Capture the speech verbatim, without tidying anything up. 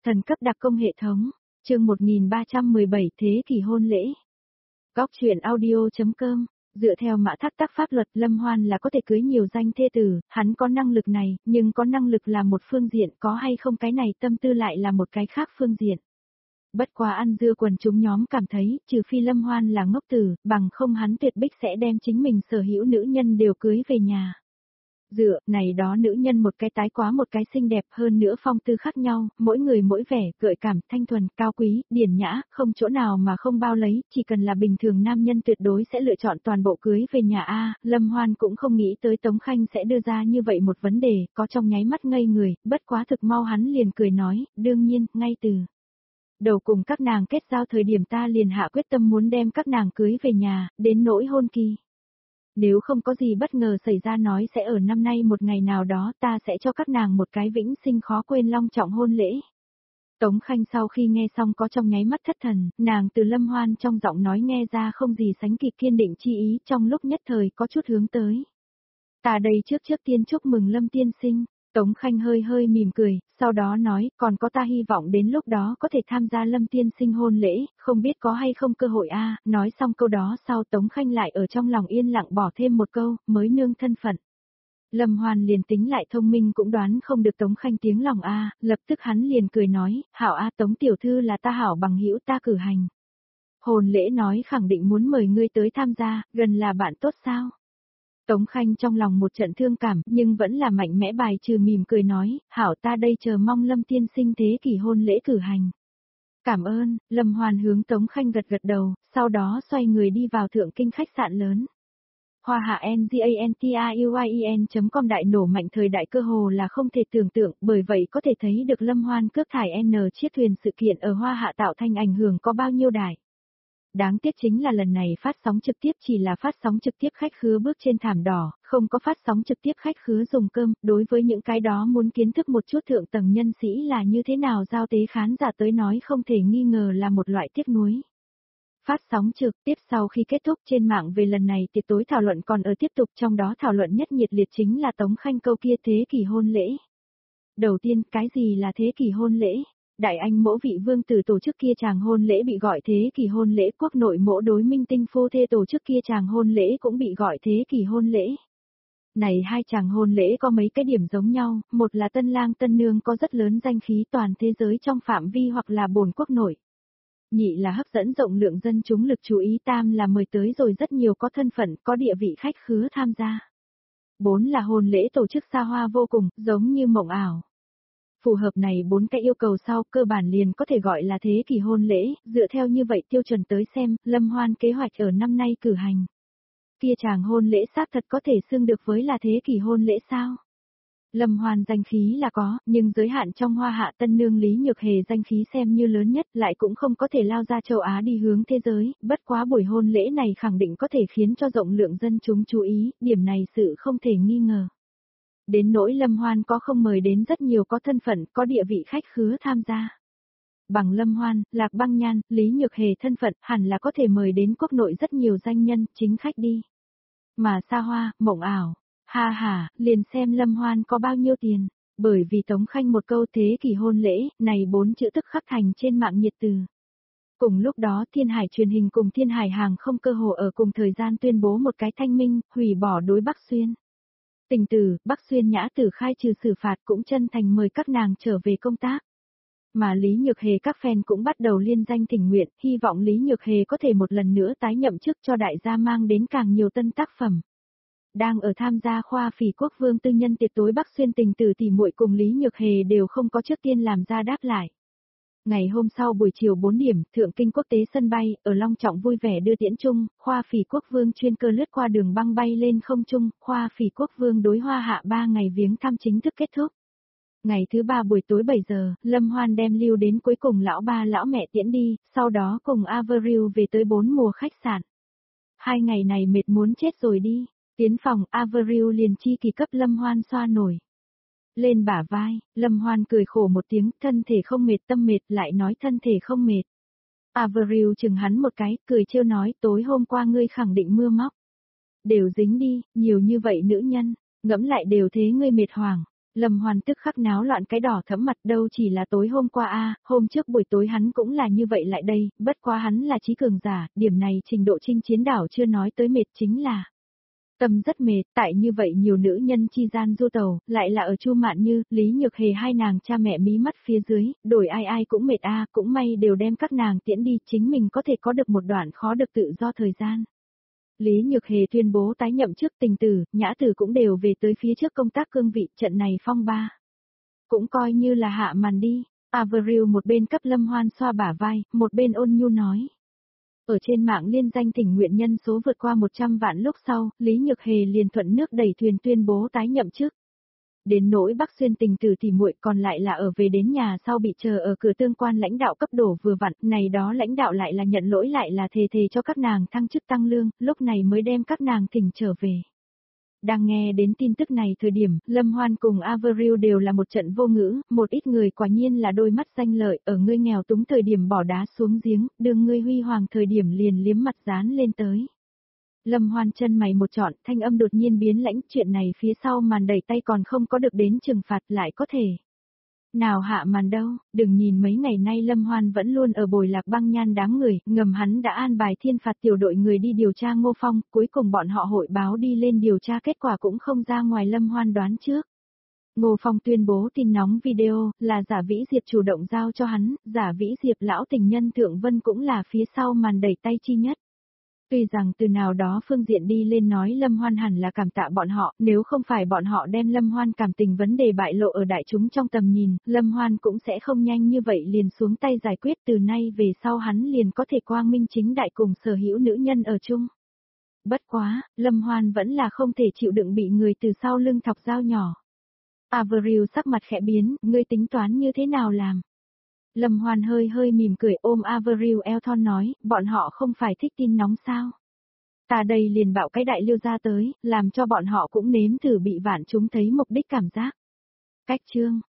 Thần cấp đặc công hệ thống, chương một nghìn ba trăm mười bảy thế kỷ hôn lễ. Góc truyện audio.com, dựa theo mã thác tác pháp luật Lâm Hoan là có thể cưới nhiều danh thê tử, hắn có năng lực này, nhưng có năng lực là một phương diện, có hay không cái này tâm tư lại là một cái khác phương diện. Bất quá ăn dưa quần chúng nhóm cảm thấy, trừ phi Lâm Hoan là ngốc tử, bằng không hắn tuyệt bích sẽ đem chính mình sở hữu nữ nhân đều cưới về nhà. Dựa, này đó nữ nhân một cái tái quá một cái xinh đẹp hơn nữa phong tư khác nhau, mỗi người mỗi vẻ, gợi cảm, thanh thuần, cao quý, điển nhã, không chỗ nào mà không bao lấy, chỉ cần là bình thường nam nhân tuyệt đối sẽ lựa chọn toàn bộ cưới về nhà A, Lâm Hoan cũng không nghĩ tới Tống Khanh sẽ đưa ra như vậy một vấn đề, có trong nháy mắt ngây người, bất quá thực mau hắn liền cười nói, đương nhiên, ngay từ đầu cùng các nàng kết giao thời điểm ta liền hạ quyết tâm muốn đem các nàng cưới về nhà, đến nỗi hôn kỳ. Nếu không có gì bất ngờ xảy ra nói sẽ ở năm nay một ngày nào đó ta sẽ cho các nàng một cái vĩnh sinh khó quên long trọng hôn lễ. Tống Khanh sau khi nghe xong có trong nháy mắt thất thần, nàng từ Lâm Hoan trong giọng nói nghe ra không gì sánh kịp kiên định chi ý trong lúc nhất thời có chút hướng tới. Ta đây trước trước tiên chúc mừng Lâm tiên sinh. Tống Khanh hơi hơi mỉm cười, sau đó nói, còn có ta hy vọng đến lúc đó có thể tham gia Lâm tiên sinh hôn lễ, không biết có hay không cơ hội a. Nói xong câu đó sau Tống Khanh lại ở trong lòng yên lặng bỏ thêm một câu, mới nương thân phận. Lâm Hoan liền tính lại thông minh cũng đoán không được Tống Khanh tiếng lòng a, lập tức hắn liền cười nói, hảo a Tống tiểu thư là ta hảo bằng hữu ta cử hành. Hôn lễ nói khẳng định muốn mời ngươi tới tham gia, gần là bạn tốt sao? Tống Khanh trong lòng một trận thương cảm, nhưng vẫn là mạnh mẽ bài trừ mỉm cười nói, hảo ta đây chờ mong Lâm tiên sinh thế kỷ hôn lễ cử hành. Cảm ơn, Lâm Hoan hướng Tống Khanh gật gật đầu, sau đó xoay người đi vào thượng kinh khách sạn lớn. Hoa hạ ngantauyen chấm com đại nổ mạnh thời đại cơ hồ là không thể tưởng tượng, bởi vậy có thể thấy được Lâm Hoan cướp thải N chiếc thuyền sự kiện ở Hoa hạ tạo thành ảnh hưởng có bao nhiêu đại. Đáng tiếc chính là lần này phát sóng trực tiếp chỉ là phát sóng trực tiếp khách khứa bước trên thảm đỏ, không có phát sóng trực tiếp khách khứa dùng cơm, đối với những cái đó muốn kiến thức một chút thượng tầng nhân sĩ là như thế nào giao tế khán giả tới nói không thể nghi ngờ là một loại tiếc nuối. Phát sóng trực tiếp sau khi kết thúc trên mạng về lần này tiệc tối thảo luận còn ở tiếp tục, trong đó thảo luận nhất nhiệt liệt chính là Tống Khanh câu kia thế kỷ hôn lễ. Đầu tiên, cái gì là thế kỷ hôn lễ? Đại Anh mỗ vị vương tử tổ chức kia chàng hôn lễ bị gọi thế kỷ hôn lễ, quốc nội mỗ đối minh tinh phu thê tổ chức kia chàng hôn lễ cũng bị gọi thế kỷ hôn lễ. Này hai chàng hôn lễ có mấy cái điểm giống nhau, một là tân lang tân nương có rất lớn danh khí toàn thế giới trong phạm vi hoặc là bổn quốc nội. Nhị là hấp dẫn rộng lượng dân chúng lực chú ý, tam là mời tới rồi rất nhiều có thân phận, có địa vị khách khứa tham gia. Bốn là hôn lễ tổ chức xa hoa vô cùng, giống như mộng ảo. Phù hợp này bốn cái yêu cầu sau cơ bản liền có thể gọi là thế kỷ hôn lễ, dựa theo như vậy tiêu chuẩn tới xem, Lâm Hoan kế hoạch ở năm nay cử hành. Kia chàng hôn lễ xác thật có thể xưng được với là thế kỷ hôn lễ sao? Lâm Hoan danh khí là có, nhưng giới hạn trong Hoa hạ tân nương Lý Nhược Hề danh khí xem như lớn nhất lại cũng không có thể lao ra châu Á đi hướng thế giới, bất quá buổi hôn lễ này khẳng định có thể khiến cho rộng lượng dân chúng chú ý, điểm này sự không thể nghi ngờ. Đến nỗi Lâm Hoan có không mời đến rất nhiều có thân phận, có địa vị khách khứa tham gia. Bằng Lâm Hoan, Lạc Băng Nhan, Lý Nhược Hề thân phận hẳn là có thể mời đến quốc nội rất nhiều danh nhân, chính khách đi. Mà xa hoa, mộng ảo, ha ha, liền xem Lâm Hoan có bao nhiêu tiền, bởi vì Tống Khanh một câu thế kỷ hôn lễ, này bốn chữ tức khắc thành trên mạng nhiệt từ. Cùng lúc đó Thiên Hải truyền hình cùng Thiên Hải hàng không cơ hồ ở cùng thời gian tuyên bố một cái thanh minh, hủy bỏ đối Bắc Xuyên. Tình tử, Bắc Xuyên nhã tử khai trừ xử phạt cũng chân thành mời các nàng trở về công tác. Mà Lý Nhược Hề các fan cũng bắt đầu liên danh thỉnh nguyện, hy vọng Lý Nhược Hề có thể một lần nữa tái nhậm chức cho đại gia mang đến càng nhiều tân tác phẩm. Đang ở tham gia khoa phỉ quốc vương tư nhân tiệc tối Bắc Xuyên tình tử tỷ muội cùng Lý Nhược Hề đều không có trước tiên làm ra đáp lại. Ngày hôm sau buổi chiều bốn điểm, Thượng Kinh Quốc tế sân bay, ở Long Trọng vui vẻ đưa tiễn chung, khoa phỉ quốc vương chuyên cơ lướt qua đường băng bay lên không trung, khoa phỉ quốc vương đối Hoa hạ ba ngày viếng thăm chính thức kết thúc. Ngày thứ ba buổi tối bảy giờ, Lâm Hoan đem lưu đến cuối cùng lão ba lão mẹ tiễn đi, sau đó cùng Avril về tới bốn mùa khách sạn. Hai ngày này mệt muốn chết rồi đi, tiến phòng Avril liền chi kỳ cấp Lâm Hoan xoa nổi. Lên bả vai, Lâm Hoan cười khổ một tiếng, thân thể không mệt tâm mệt lại nói thân thể không mệt. Avril chừng hắn một cái, cười trêu nói tối hôm qua ngươi khẳng định mưa móc. Đều dính đi, nhiều như vậy nữ nhân, ngẫm lại đều thế ngươi mệt hoảng. Lâm Hoan tức khắc náo loạn cái đỏ thẫm mặt, đâu chỉ là tối hôm qua a, hôm trước buổi tối hắn cũng là như vậy lại đây, bất quá hắn là trí cường giả, điểm này trình độ chinh chiến đảo chưa nói tới mệt chính là. Tâm rất mệt, tại như vậy nhiều nữ nhân chi gian du tàu, lại là ở Chu Mạn Như, Lý Nhược Hề hai nàng cha mẹ mí mắt phía dưới, đổi ai ai cũng mệt a, cũng may đều đem các nàng tiễn đi, chính mình có thể có được một đoạn khó được tự do thời gian. Lý Nhược Hề tuyên bố tái nhậm chức tình tử, nhã tử cũng đều về tới phía trước công tác cương vị, trận này phong ba. Cũng coi như là hạ màn đi, Avril một bên cấp Lâm Hoan xoa bả vai, một bên ôn nhu nói. Ở trên mạng liên danh tình nguyện nhân số vượt qua một trăm vạn lúc sau, Lý Nhược Hề liền thuận nước đẩy thuyền tuyên bố tái nhậm chức. Đến nỗi Bắc Xuyên tình tử thì muội còn lại là ở về đến nhà sau bị chờ ở cửa tương quan lãnh đạo cấp đổ vừa vặn, này đó lãnh đạo lại là nhận lỗi lại là thề thề cho các nàng thăng chức tăng lương, lúc này mới đem các nàng thỉnh trở về. Đang nghe đến tin tức này thời điểm, Lâm Hoan cùng Avril đều là một trận vô ngữ, một ít người quả nhiên là đôi mắt danh lợi, ở ngươi nghèo túng thời điểm bỏ đá xuống giếng, đường ngươi huy hoàng thời điểm liền liếm mặt dán lên tới. Lâm Hoan chân mày một trọn, thanh âm đột nhiên biến lãnh, chuyện này phía sau màn đẩy tay còn không có được đến trừng phạt lại có thể. Nào hạ màn đâu, đừng nhìn mấy ngày nay Lâm Hoan vẫn luôn ở bồi Lạc Băng Nhan đáng người, ngầm hắn đã an bài thiên phạt tiểu đội người đi điều tra Ngô Phong, cuối cùng bọn họ hội báo đi lên điều tra kết quả cũng không ra ngoài Lâm Hoan đoán trước. Ngô Phong tuyên bố tin nóng video, là Giả Vĩ Diệp chủ động giao cho hắn, Giả Vĩ Diệp lão tình nhân Thượng Vân cũng là phía sau màn đẩy tay chi nhất. Tuy rằng từ nào đó phương diện đi lên nói Lâm Hoan hẳn là cảm tạ bọn họ, nếu không phải bọn họ đem Lâm Hoan cảm tình vấn đề bại lộ ở đại chúng trong tầm nhìn, Lâm Hoan cũng sẽ không nhanh như vậy liền xuống tay giải quyết, từ nay về sau hắn liền có thể quang minh chính đại cùng sở hữu nữ nhân ở chung. Bất quá, Lâm Hoan vẫn là không thể chịu đựng bị người từ sau lưng thọc dao nhỏ. Avril sắc mặt khẽ biến, ngươi tính toán như thế nào làm? Lâm Hoan hơi hơi mỉm cười ôm Avril eo thon nói, bọn họ không phải thích tin nóng sao? Ta đây liền bạo cái đại lưu ra tới, làm cho bọn họ cũng nếm thử bị vạn chúng thấy mục đích cảm giác. Cách chương,